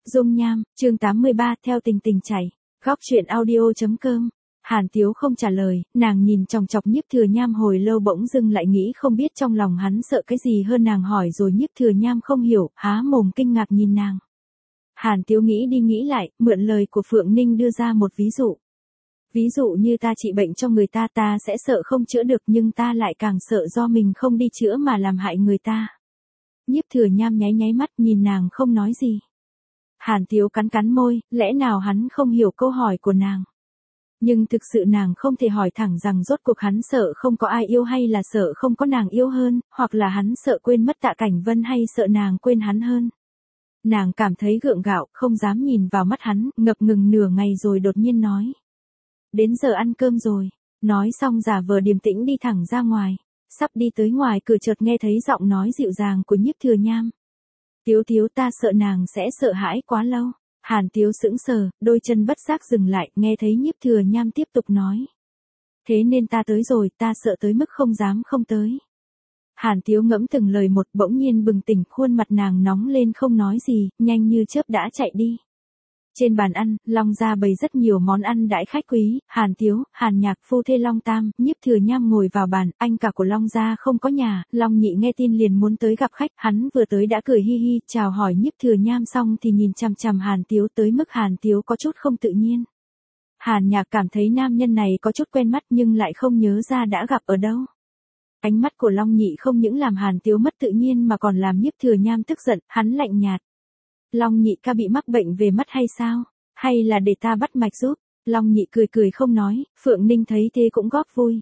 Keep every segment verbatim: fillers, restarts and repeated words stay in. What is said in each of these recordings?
Dung nham, chương tám mươi ba, theo tình tình chảy. Góc truyện audio.com. Hàn Tiếu không trả lời, nàng nhìn chòng chọc Nhiếp Thừa Nham hồi lâu bỗng dưng lại nghĩ không biết trong lòng hắn sợ cái gì hơn nàng hỏi rồi Nhiếp Thừa Nham không hiểu, há mồm kinh ngạc nhìn nàng. Hàn Tiếu nghĩ đi nghĩ lại, mượn lời của Phượng Ninh đưa ra một ví dụ. Ví dụ như ta trị bệnh cho người ta ta sẽ sợ không chữa được nhưng ta lại càng sợ do mình không đi chữa mà làm hại người ta. Nhiếp Thừa Nham nháy nháy mắt nhìn nàng không nói gì. Hàn Tiếu cắn cắn môi, lẽ nào hắn không hiểu câu hỏi của nàng. Nhưng thực sự nàng không thể hỏi thẳng rằng rốt cuộc hắn sợ không có ai yêu hay là sợ không có nàng yêu hơn, hoặc là hắn sợ quên mất Tạ Cảnh Vân hay sợ nàng quên hắn hơn. Nàng cảm thấy gượng gạo, không dám nhìn vào mắt hắn, ngập ngừng nửa ngày rồi đột nhiên nói. Đến giờ ăn cơm rồi. Nói xong giả vờ điềm tĩnh đi thẳng ra ngoài. Sắp đi tới ngoài cửa chợt nghe thấy giọng nói dịu dàng của Nhiếp Thừa Nham. Tiếu Tiếu ta sợ nàng sẽ sợ hãi quá lâu. Hàn Tiếu sững sờ, đôi chân bất giác dừng lại, nghe thấy Nhiếp Thừa Nham tiếp tục nói. Thế nên ta tới rồi, ta sợ tới mức không dám không tới. Hàn Tiếu ngẫm từng lời một bỗng nhiên bừng tỉnh, khuôn mặt nàng nóng lên không nói gì, nhanh như chớp đã chạy đi. Trên bàn ăn, Long gia bày rất nhiều món ăn đãi khách quý, Hàn Tiếu, Hàn Nhạc phu thê Long Tam, Nhiếp Thừa Nham ngồi vào bàn, anh cả của Long gia không có nhà, Long Nhị nghe tin liền muốn tới gặp khách, hắn vừa tới đã cười hi hi, chào hỏi Nhiếp Thừa Nham xong thì nhìn chằm chằm Hàn Tiếu tới mức Hàn Tiếu có chút không tự nhiên. Hàn Nhạc cảm thấy nam nhân này có chút quen mắt nhưng lại không nhớ ra đã gặp ở đâu. Ánh mắt của Long Nhị không những làm Hàn Tiếu mất tự nhiên mà còn làm Nhiếp Thừa Nham tức giận, hắn lạnh nhạt. Long Nhị ca bị mắc bệnh về mắt hay sao? Hay là để ta bắt mạch giúp? Long Nhị cười cười không nói, Phượng Ninh thấy thế cũng góp vui.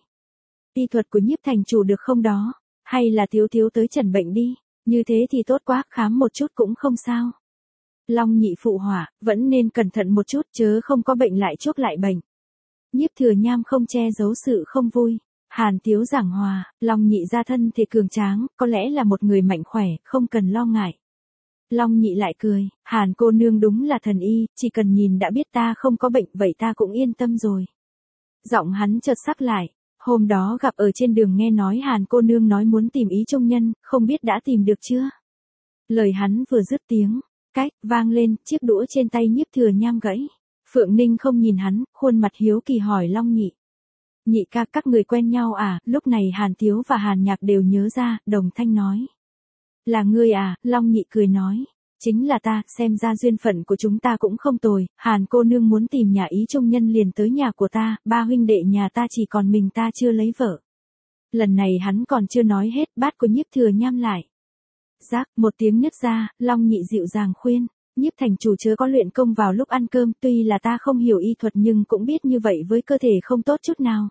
Y thuật của Nhiếp thành chủ được không đó? Hay là Tiếu Tiếu tới chẩn bệnh đi? Như thế thì tốt quá, khám một chút cũng không sao. Long Nhị phụ hỏa, vẫn nên cẩn thận một chút chớ không có bệnh lại chuốc lại bệnh. Nhiếp Thừa Nham không che giấu sự không vui. Hàn Tiếu giảng hòa, Long Nhị gia thân thể cường tráng, có lẽ là một người mạnh khỏe, không cần lo ngại. Long Nhị lại cười, Hàn cô nương đúng là thần y, chỉ cần nhìn đã biết ta không có bệnh, vậy ta cũng yên tâm rồi. Giọng hắn chợt sắc lại, hôm đó gặp ở trên đường nghe nói Hàn cô nương nói muốn tìm ý trung nhân, không biết đã tìm được chưa? Lời hắn vừa dứt tiếng, cách, vang lên, chiếc đũa trên tay Nhiếp Thừa Nham gãy. Phượng Ninh không nhìn hắn, khuôn mặt hiếu kỳ hỏi Long Nhị. Nhị ca các người quen nhau à? Lúc này Hàn Tiếu và Hàn Nhạc đều nhớ ra, đồng thanh nói. Là ngươi à? Long Nhị cười nói. Chính là ta, xem ra duyên phận của chúng ta cũng không tồi, Hàn cô nương muốn tìm nhà ý trung nhân liền tới nhà của ta, ba huynh đệ nhà ta chỉ còn mình ta chưa lấy vợ. Lần này hắn còn chưa nói hết, bát của Nhiếp Thừa Nham lại. Rác, một tiếng nứt ra, Long Nhị dịu dàng khuyên, Nhiếp thành chủ chớ có luyện công vào lúc ăn cơm, tuy là ta không hiểu y thuật nhưng cũng biết như vậy với cơ thể không tốt chút nào.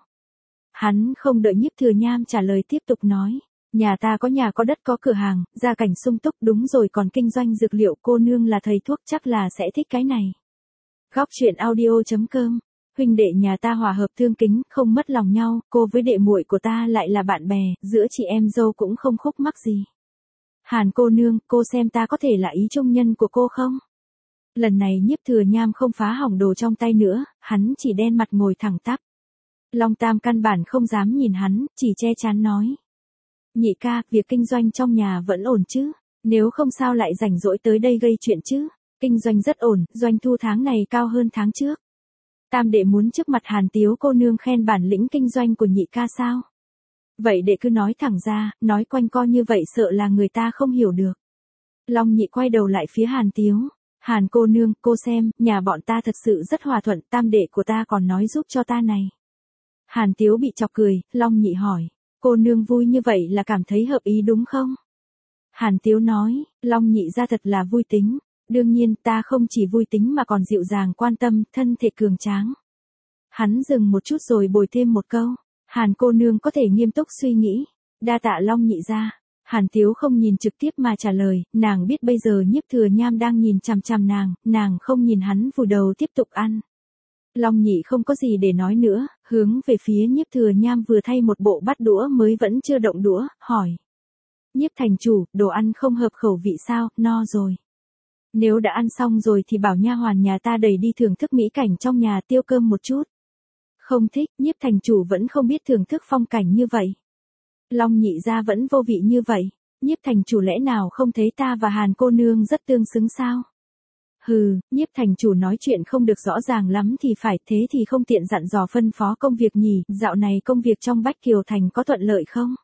Hắn không đợi Nhiếp Thừa Nham trả lời tiếp tục nói. Nhà ta có nhà có đất có cửa hàng, gia cảnh sung túc, đúng rồi còn kinh doanh dược liệu, cô nương là thầy thuốc chắc là sẽ thích cái này. Góc truyện audio.com. Huynh đệ nhà ta hòa hợp thương kính, không mất lòng nhau, cô với đệ muội của ta lại là bạn bè, giữa chị em dâu cũng không khúc mắc gì. Hàn cô nương, cô xem ta có thể là ý trung nhân của cô không? Lần này Nhiếp Thừa Nham không phá hỏng đồ trong tay nữa, hắn chỉ đen mặt ngồi thẳng tắp. Long Tam căn bản không dám nhìn hắn, chỉ che chắn nói. Nhị ca, việc kinh doanh trong nhà vẫn ổn chứ? Nếu không sao lại rảnh rỗi tới đây gây chuyện chứ? Kinh doanh rất ổn, doanh thu tháng này cao hơn tháng trước. Tam đệ muốn trước mặt Hàn Tiếu cô nương khen bản lĩnh kinh doanh của nhị ca sao? Vậy đệ cứ nói thẳng ra, nói quanh co như vậy sợ là người ta không hiểu được. Long Nhị quay đầu lại phía Hàn Tiếu. Hàn cô nương, cô xem, nhà bọn ta thật sự rất hòa thuận, tam đệ của ta còn nói giúp cho ta này. Hàn Tiếu bị chọc cười, Long Nhị hỏi. Cô nương vui như vậy là cảm thấy hợp ý đúng không? Hàn Tiếu nói, Long Nhị ra thật là vui tính. Đương nhiên ta không chỉ vui tính mà còn dịu dàng quan tâm, thân thể cường tráng. Hắn dừng một chút rồi bồi thêm một câu. Hàn cô nương có thể nghiêm túc suy nghĩ. Đa tạ Long Nhị ra. Hàn Tiếu không nhìn trực tiếp mà trả lời, nàng biết bây giờ Nhiếp Thừa Nham đang nhìn chằm chằm nàng, nàng không nhìn hắn vùi đầu tiếp tục ăn. Long Nhị không có gì để nói nữa, hướng về phía Nhiếp Thừa Nham vừa thay một bộ bát đũa mới vẫn chưa động đũa, hỏi. Nhiếp thành chủ, đồ ăn không hợp khẩu vị sao, no rồi. Nếu đã ăn xong rồi thì bảo nha hoàn nhà ta đẩy đi thưởng thức mỹ cảnh trong nhà tiêu cơm một chút. Không thích, Nhiếp thành chủ vẫn không biết thưởng thức phong cảnh như vậy. Long Nhị gia vẫn vô vị như vậy, Nhiếp thành chủ lẽ nào không thấy ta và Hàn cô nương rất tương xứng sao? Hừ, Nhiếp thành chủ nói chuyện không được rõ ràng lắm thì phải, thế thì không tiện dặn dò phân phó công việc nhỉ, dạo này công việc trong Bách Kiều Thành có thuận lợi không?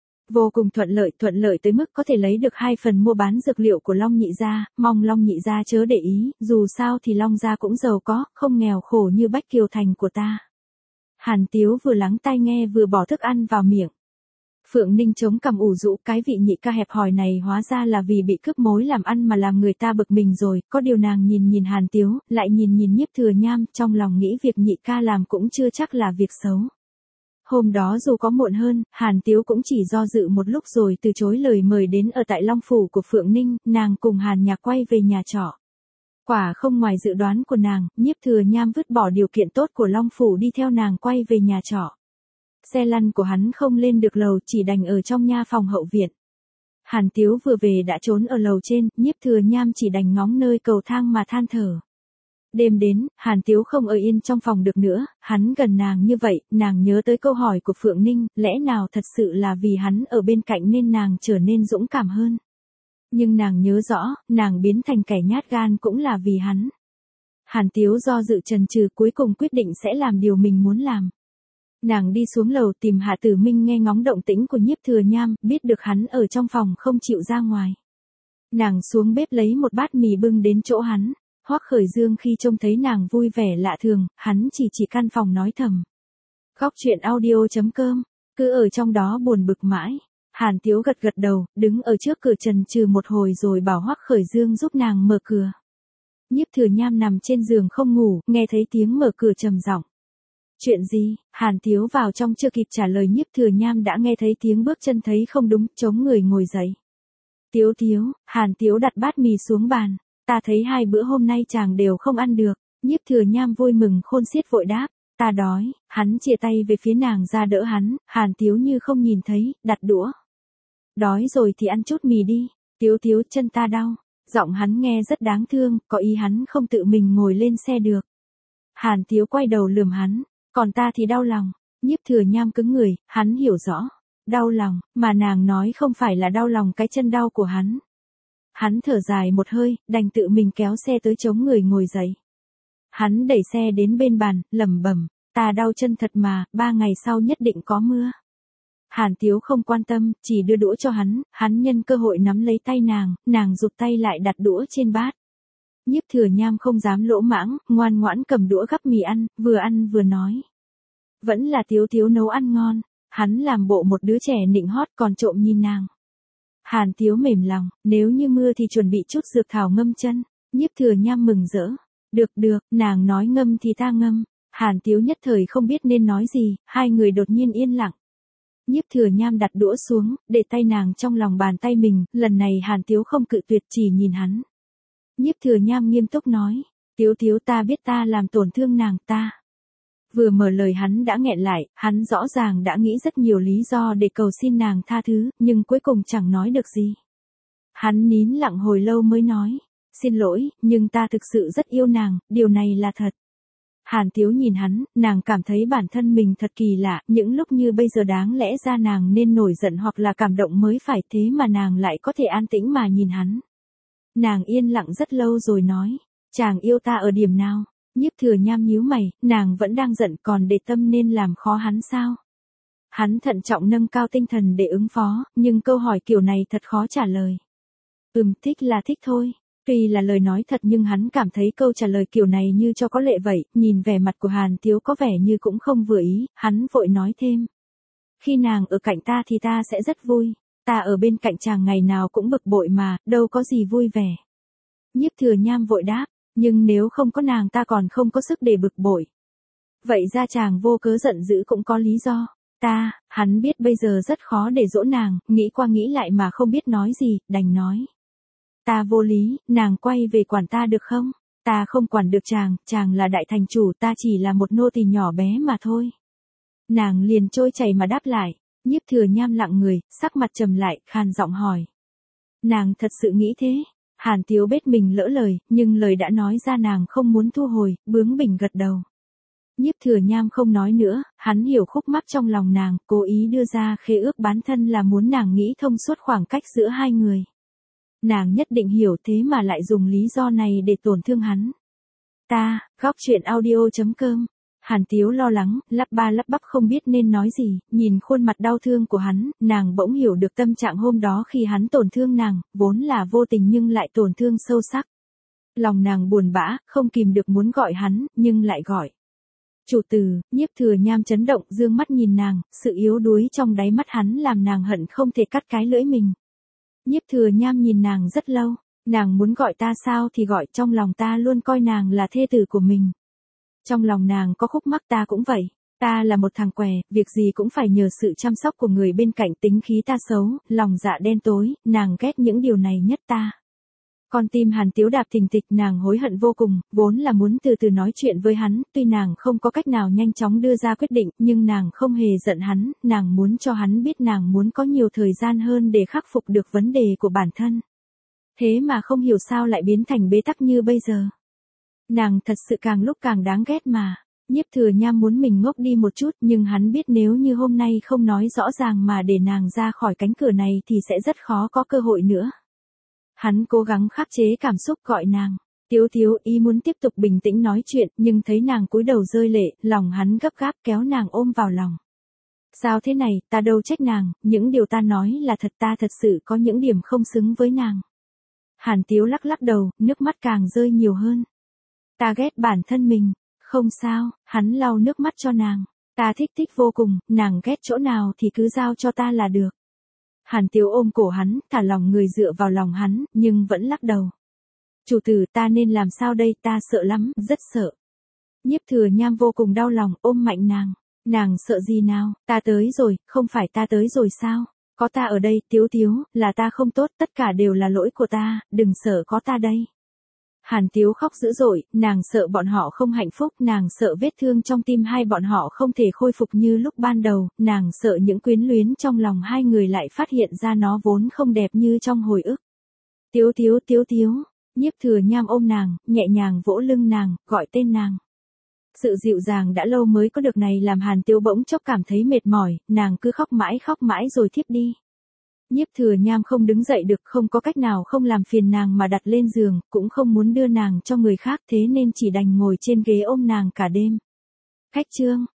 Vô cùng thuận lợi, thuận lợi tới mức có thể lấy được hai phần mua bán dược liệu của Long nhị gia, mong Long nhị gia chớ để ý, dù sao thì Long gia cũng giàu có, không nghèo khổ như Bách Kiều Thành của ta. Hàn Tiếu vừa lắng tai nghe vừa bỏ thức ăn vào miệng. Phượng Ninh chống cằm ủ rũ, cái vị nhị ca hẹp hòi này hóa ra là vì bị cướp mối làm ăn mà làm người ta bực mình rồi, có điều nàng nhìn nhìn Hàn Tiếu, lại nhìn nhìn Nhiếp Thừa Nham, trong lòng nghĩ việc nhị ca làm cũng chưa chắc là việc xấu. Hôm đó dù có muộn hơn, Hàn Tiếu cũng chỉ do dự một lúc rồi từ chối lời mời đến ở tại Long Phủ của Phượng Ninh, nàng cùng Hàn Nhạc quay về nhà trọ. Quả không ngoài dự đoán của nàng, Nhiếp Thừa Nham vứt bỏ điều kiện tốt của Long Phủ đi theo nàng quay về nhà trọ. Xe lăn của hắn không lên được lầu, chỉ đành ở trong nha phòng hậu viện. Hàn Tiếu vừa về đã trốn ở lầu trên, Nhiếp Thừa Nham chỉ đành ngóng nơi cầu thang mà than thở. Đêm đến, Hàn Tiếu không ở yên trong phòng được nữa, hắn gần nàng như vậy, nàng nhớ tới câu hỏi của Phượng Ninh, lẽ nào thật sự là vì hắn ở bên cạnh nên nàng trở nên dũng cảm hơn. Nhưng nàng nhớ rõ, nàng biến thành kẻ nhát gan cũng là vì hắn. Hàn Tiếu do dự chần chừ cuối cùng quyết định sẽ làm điều mình muốn làm. Nàng đi xuống lầu tìm Hạ Tử Minh nghe ngóng động tĩnh của Nhiếp Thừa Nham, biết được hắn ở trong phòng không chịu ra ngoài. Nàng xuống bếp lấy một bát mì bưng đến chỗ hắn. Hoắc Khởi Dương khi trông thấy nàng vui vẻ lạ thường, hắn chỉ chỉ căn phòng nói thầm. Góc truyện audio chấm com, cứ ở trong đó buồn bực mãi. Hàn Tiếu gật gật đầu, đứng ở trước cửa chần chừ một hồi rồi bảo Hoắc Khởi Dương giúp nàng mở cửa. Nhiếp Thừa Nham nằm trên giường không ngủ, nghe thấy tiếng mở cửa trầm giọng. Chuyện gì? Hàn Tiếu vào trong chưa kịp trả lời Nhiếp Thừa Nham đã nghe thấy tiếng bước chân, thấy không đúng, chống người ngồi dậy. Tiếu Tiếu, Hàn Tiếu đặt bát mì xuống bàn. Ta thấy hai bữa hôm nay chàng đều không ăn được. Nhiếp Thừa Nham vui mừng khôn xiết vội đáp. Ta đói. Hắn chìa tay về phía nàng ra đỡ hắn. Hàn Tiếu như không nhìn thấy, đặt đũa. Đói rồi thì ăn chút mì đi. Tiếu Tiếu, chân ta đau. Giọng hắn nghe rất đáng thương, có ý hắn không tự mình ngồi lên xe được. Hàn Tiếu quay đầu lườm hắn. Còn ta thì đau lòng. Nhiếp Thừa Nham cứng người, hắn hiểu rõ. Đau lòng, mà nàng nói không phải là đau lòng cái chân đau của hắn. Hắn thở dài một hơi, đành tự mình kéo xe tới chống người ngồi dậy. Hắn đẩy xe đến bên bàn, lẩm bẩm, ta đau chân thật mà, ba ngày sau nhất định có mưa. Hàn Tiếu không quan tâm, chỉ đưa đũa cho hắn, hắn nhân cơ hội nắm lấy tay nàng, nàng rụt tay lại đặt đũa trên bát. Nhiếp Thừa Nham không dám lỗ mãng, ngoan ngoãn cầm đũa gắp mì ăn, vừa ăn vừa nói. Vẫn là Tiếu Tiếu nấu ăn ngon, hắn làm bộ một đứa trẻ nịnh hót còn trộm nhìn nàng. Hàn Tiếu mềm lòng, nếu như mưa thì chuẩn bị chút dược thảo ngâm chân. Nhiếp Thừa Nham mừng rỡ. Được được, nàng nói ngâm thì ta ngâm. Hàn Tiếu nhất thời không biết nên nói gì, hai người đột nhiên yên lặng. Nhiếp Thừa Nham đặt đũa xuống, để tay nàng trong lòng bàn tay mình, lần này Hàn Tiếu không cự tuyệt chỉ nhìn hắn. Nhiếp Thừa Nham nghiêm túc nói, Tiếu Tiếu ta biết ta làm tổn thương nàng ta. Vừa mở lời hắn đã nghẹn lại, hắn rõ ràng đã nghĩ rất nhiều lý do để cầu xin nàng tha thứ, nhưng cuối cùng chẳng nói được gì. Hắn nín lặng hồi lâu mới nói, xin lỗi, nhưng ta thực sự rất yêu nàng, điều này là thật. Hàn Tiếu nhìn hắn, nàng cảm thấy bản thân mình thật kỳ lạ, những lúc như bây giờ đáng lẽ ra nàng nên nổi giận hoặc là cảm động mới phải, thế mà nàng lại có thể an tĩnh mà nhìn hắn. Nàng yên lặng rất lâu rồi nói, chàng yêu ta ở điểm nào? Nhiếp Thừa Nham nhíu mày, nàng vẫn đang giận còn để tâm nên làm khó hắn sao? Hắn thận trọng nâng cao tinh thần để ứng phó, nhưng câu hỏi kiểu này thật khó trả lời. Ừm, thích là thích thôi. Tuy là lời nói thật nhưng hắn cảm thấy câu trả lời kiểu này như cho có lệ vậy, nhìn vẻ mặt của Hàn Tiếu có vẻ như cũng không vừa ý, hắn vội nói thêm. Khi nàng ở cạnh ta thì ta sẽ rất vui, ta ở bên cạnh chàng ngày nào cũng bực bội mà, đâu có gì vui vẻ. Nhiếp Thừa Nham vội đáp, nhưng nếu không có nàng ta còn không có sức để bực bội. Vậy ra chàng vô cớ giận dữ cũng có lý do. Ta, hắn biết bây giờ rất khó để dỗ nàng, nghĩ qua nghĩ lại mà không biết nói gì, đành nói. Ta vô lý, nàng quay về quản ta được không? Ta không quản được chàng, chàng là đại thành chủ, ta chỉ là một nô tỳ nhỏ bé mà thôi. Nàng liền trôi chảy mà đáp lại, Nhiếp Thừa Nham lặng người, sắc mặt trầm lại, khàn giọng hỏi. Nàng thật sự nghĩ thế? Hàn Tiếu biết mình lỡ lời, nhưng lời đã nói ra nàng không muốn thu hồi, bướng bỉnh gật đầu. Nhiếp Thừa Nham không nói nữa, hắn hiểu khúc mắc trong lòng nàng, cố ý đưa ra khế ước bán thân là muốn nàng nghĩ thông suốt khoảng cách giữa hai người. Nàng nhất định hiểu thế mà lại dùng lý do này để tổn thương hắn. Ta, góc truyện audio.com. Hàn Tiếu lo lắng, lắp ba lắp bắp không biết nên nói gì, nhìn khuôn mặt đau thương của hắn, nàng bỗng hiểu được tâm trạng hôm đó khi hắn tổn thương nàng, vốn là vô tình nhưng lại tổn thương sâu sắc. Lòng nàng buồn bã, không kìm được muốn gọi hắn, nhưng lại gọi. Chủ tử, Nhiếp Thừa Nham chấn động, dương mắt nhìn nàng, sự yếu đuối trong đáy mắt hắn làm nàng hận không thể cắt cái lưỡi mình. Nhiếp Thừa Nham nhìn nàng rất lâu, nàng muốn gọi ta sao thì gọi, trong lòng ta luôn coi nàng là thê tử của mình. Trong lòng nàng có khúc mắc, ta cũng vậy. Ta là một thằng què, việc gì cũng phải nhờ sự chăm sóc của người bên cạnh, tính khí ta xấu, lòng dạ đen tối, nàng ghét những điều này nhất ta. Con tim Hàn Tiếu đạp thình thịch, nàng hối hận vô cùng, vốn là muốn từ từ nói chuyện với hắn, tuy nàng không có cách nào nhanh chóng đưa ra quyết định, nhưng nàng không hề giận hắn, nàng muốn cho hắn biết nàng muốn có nhiều thời gian hơn để khắc phục được vấn đề của bản thân. Thế mà không hiểu sao lại biến thành bế tắc như bây giờ. Nàng thật sự càng lúc càng đáng ghét mà. Nhiếp Thừa Nham muốn mình ngốc đi một chút, nhưng hắn biết nếu như hôm nay không nói rõ ràng mà để nàng ra khỏi cánh cửa này thì sẽ rất khó có cơ hội nữa. Hắn cố gắng khắc chế cảm xúc gọi nàng. Tiếu Tiếu, ý muốn tiếp tục bình tĩnh nói chuyện, nhưng thấy nàng cúi đầu rơi lệ, lòng hắn gấp gáp kéo nàng ôm vào lòng. Sao thế này, ta đâu trách nàng, những điều ta nói là thật, ta thật sự có những điểm không xứng với nàng. Hàn Tiếu lắc lắc đầu, nước mắt càng rơi nhiều hơn. Ta ghét bản thân mình. Không sao, hắn lau nước mắt cho nàng. Ta thích thích vô cùng, nàng ghét chỗ nào thì cứ giao cho ta là được. Hàn Tiếu ôm cổ hắn, thả lòng người dựa vào lòng hắn, nhưng vẫn lắc đầu. Chủ tử, ta nên làm sao đây, ta sợ lắm, rất sợ. Nhiếp Thừa Nham vô cùng đau lòng, ôm mạnh nàng. Nàng sợ gì nào, ta tới rồi, không phải ta tới rồi sao? Có ta ở đây, Tiếu Tiếu, là ta không tốt, tất cả đều là lỗi của ta, đừng sợ, có ta đây. Hàn Tiếu khóc dữ dội, nàng sợ bọn họ không hạnh phúc, nàng sợ vết thương trong tim hai bọn họ không thể khôi phục như lúc ban đầu, nàng sợ những quyến luyến trong lòng hai người lại phát hiện ra nó vốn không đẹp như trong hồi ức. Tiếu Tiếu, Tiếu Tiếu, Nhiếp Thừa Nham ôm nàng, nhẹ nhàng vỗ lưng nàng, gọi tên nàng. Sự dịu dàng đã lâu mới có được này làm Hàn Tiếu bỗng chốc cảm thấy mệt mỏi, nàng cứ khóc mãi khóc mãi rồi thiếp đi. Nhiếp Thừa Nham không đứng dậy được, không có cách nào không làm phiền nàng mà đặt lên giường, cũng không muốn đưa nàng cho người khác, thế nên chỉ đành ngồi trên ghế ôm nàng cả đêm. Khách trương,